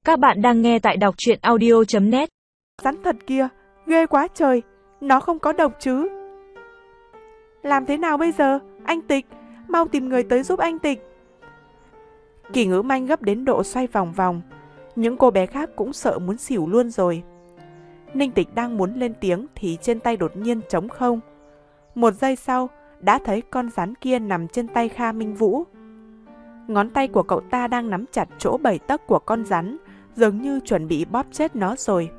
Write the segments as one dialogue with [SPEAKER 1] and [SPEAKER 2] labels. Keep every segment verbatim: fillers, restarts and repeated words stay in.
[SPEAKER 1] Các bạn đang nghe tại đọc truyện audio chấm net.
[SPEAKER 2] Rắn thật kia, ghê quá trời, nó không có độc chứ. Làm thế nào bây giờ? Anh Tịch, mau tìm người tới giúp anh Tịch. Kỳ Ngữ Manh gấp đến độ xoay vòng vòng. Những cô bé khác cũng sợ muốn xỉu luôn rồi. Ninh Tịch đang muốn lên tiếng thì trên tay đột nhiên trống không. Một giây sau, đã thấy con rắn kia nằm trên tay Kha Minh Vũ. Ngón tay của cậu ta đang nắm chặt chỗ bảy tấc của con rắn, dường như chuẩn bị bóp chết nó rồi.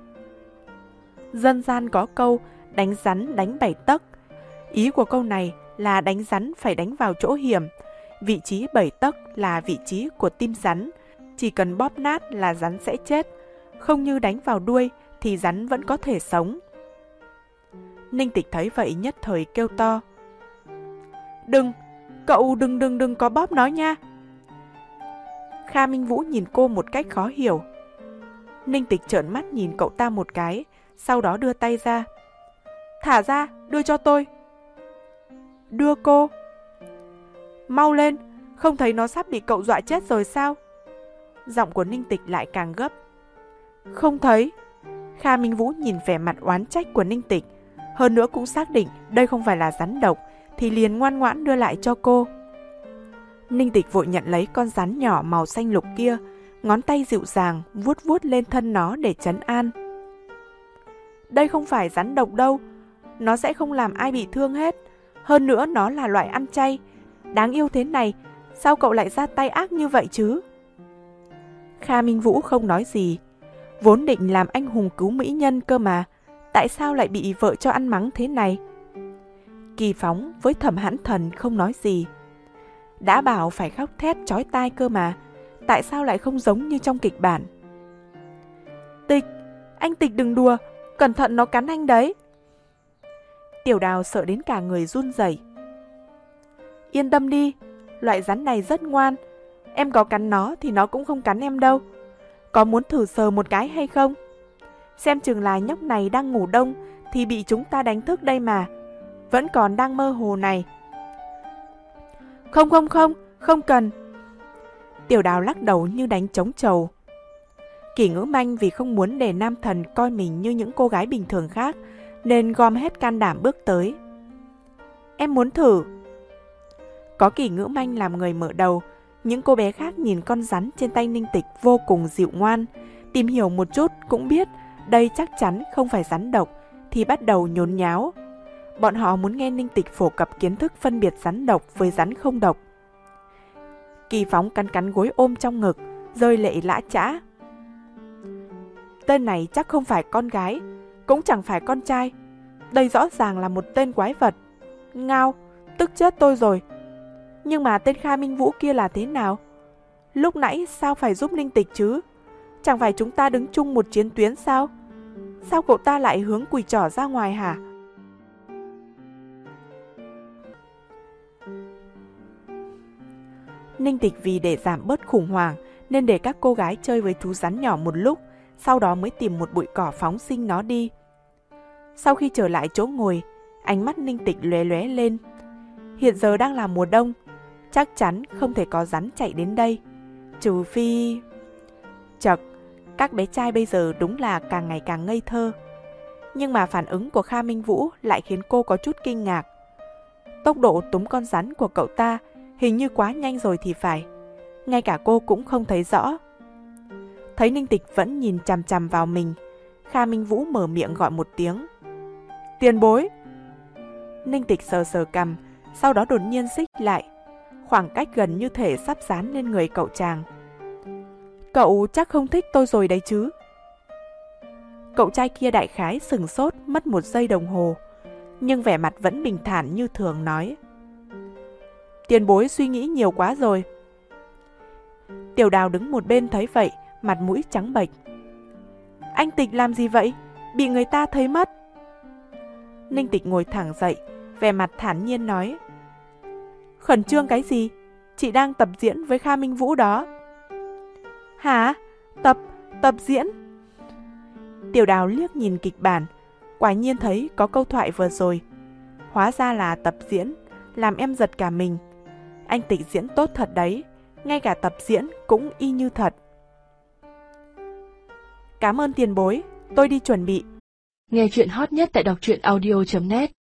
[SPEAKER 2] Dân gian có câu đánh rắn đánh bảy tấc. Ý của câu này là đánh rắn phải đánh vào chỗ hiểm. Vị trí bảy tấc là vị trí của tim rắn. Chỉ cần bóp nát là rắn sẽ chết. Không như đánh vào đuôi thì rắn vẫn có thể sống. Ninh Tịch thấy vậy nhất thời kêu to. Đừng, cậu đừng đừng đừng có bóp nó nha. Kha Minh Vũ nhìn cô một cách khó hiểu. Ninh Tịch trợn mắt nhìn cậu ta một cái, sau đó đưa tay ra. Thả ra, đưa cho tôi. Đưa cô? Mau lên, không thấy nó sắp bị cậu dọa chết rồi sao? Giọng của Ninh Tịch lại càng gấp. Không thấy. Kha Minh Vũ nhìn vẻ mặt oán trách của Ninh Tịch, hơn nữa cũng xác định đây không phải là rắn độc, thì liền ngoan ngoãn đưa lại cho cô. Ninh Tịch vội nhận lấy con rắn nhỏ màu xanh lục kia, ngón tay dịu dàng vuốt vuốt lên thân nó để trấn an. Đây không phải rắn độc đâu, nó sẽ không làm ai bị thương hết. Hơn nữa nó là loại ăn chay. Đáng yêu thế này, sao cậu lại ra tay ác như vậy chứ? Kha Minh Vũ không nói gì. Vốn định làm anh hùng cứu mỹ nhân cơ mà, tại sao lại bị vợ cho ăn mắng thế này? Kỳ Phóng với Thẩm Hãn Thần không nói gì. Đã bảo phải khóc thét chói tai cơ mà, tại sao lại không giống như trong kịch bản? Tịch, anh Tịch đừng đùa, cẩn thận nó cắn anh đấy. Tiểu Đào sợ đến cả người run rẩy. Yên tâm đi, loại rắn này rất ngoan, em có cắn nó thì nó cũng không cắn em đâu. Có muốn thử sờ một cái hay không? Xem chừng là nhóc này đang ngủ đông thì bị chúng ta đánh thức đây mà, vẫn còn đang mơ hồ này. Không không không, không cần. Tiểu Đào lắc đầu như đánh trống trầu. Kỳ Ngữ Manh vì không muốn để nam thần coi mình như những cô gái bình thường khác, nên gom hết can đảm bước tới. Em muốn thử. Có Kỳ Ngữ Manh làm người mở đầu, những cô bé khác nhìn con rắn trên tay Ninh Tịch vô cùng dịu ngoan, tìm hiểu một chút cũng biết đây chắc chắn không phải rắn độc, thì bắt đầu nhốn nháo. Bọn họ muốn nghe Ninh Tịch phổ cập kiến thức phân biệt rắn độc với rắn không độc. Kỳ Phóng cắn cắn gối ôm trong ngực, rơi lệ lã chã. Tên này chắc không phải con gái, cũng chẳng phải con trai. Đây rõ ràng là một tên quái vật. Ngao, tức chết tôi rồi. Nhưng mà tên Kha Minh Vũ kia là thế nào? Lúc nãy sao phải giúp Ninh Tịch chứ? Chẳng phải chúng ta đứng chung một chiến tuyến sao? Sao cậu ta lại hướng quỳ trỏ ra ngoài hả? Ninh Tịch vì để giảm bớt khủng hoảng nên để các cô gái chơi với chú rắn nhỏ một lúc, sau đó mới tìm một bụi cỏ phóng sinh nó đi. Sau khi trở lại chỗ ngồi, ánh mắt Ninh Tịch lóe lóe lên. Hiện giờ đang là mùa đông, chắc chắn không thể có rắn chạy đến đây, trừ phi... Chật, các bé trai bây giờ đúng là càng ngày càng ngây thơ. Nhưng mà phản ứng của Kha Minh Vũ lại khiến cô có chút kinh ngạc. Tốc độ túm con rắn của cậu ta hình như quá nhanh rồi thì phải. Ngay cả cô cũng không thấy rõ. Thấy Ninh Tịch vẫn nhìn chằm chằm vào mình, Kha Minh Vũ mở miệng gọi một tiếng. Tiền bối! Ninh Tịch sờ sờ cằm, sau đó đột nhiên xích lại. Khoảng cách gần như thể sắp dán lên người cậu chàng. Cậu chắc không thích tôi rồi đấy chứ? Cậu trai kia đại khái sừng sốt mất một giây đồng hồ, nhưng vẻ mặt vẫn bình thản như thường nói. Tiền bối suy nghĩ nhiều quá rồi. Tiểu Đào đứng một bên thấy vậy, mặt mũi trắng bệch. Anh Tịch làm gì vậy? Bị người ta thấy mất. Ninh Tịch ngồi thẳng dậy, vẻ mặt thản nhiên nói. Khẩn trương cái gì? Chị đang tập diễn với Kha Minh Vũ đó. Hả? Tập, tập diễn? Tiểu Đào liếc nhìn kịch bản, quả nhiên thấy có câu thoại vừa rồi. Hóa ra là tập diễn, làm em giật cả mình. Anh Tịch diễn tốt thật đấy, ngay cả tập diễn cũng y như thật. Cảm ơn tiền bối, tôi đi chuẩn bị.
[SPEAKER 3] Nghe chuyện hot nhất tại đọc truyện audio chấm net.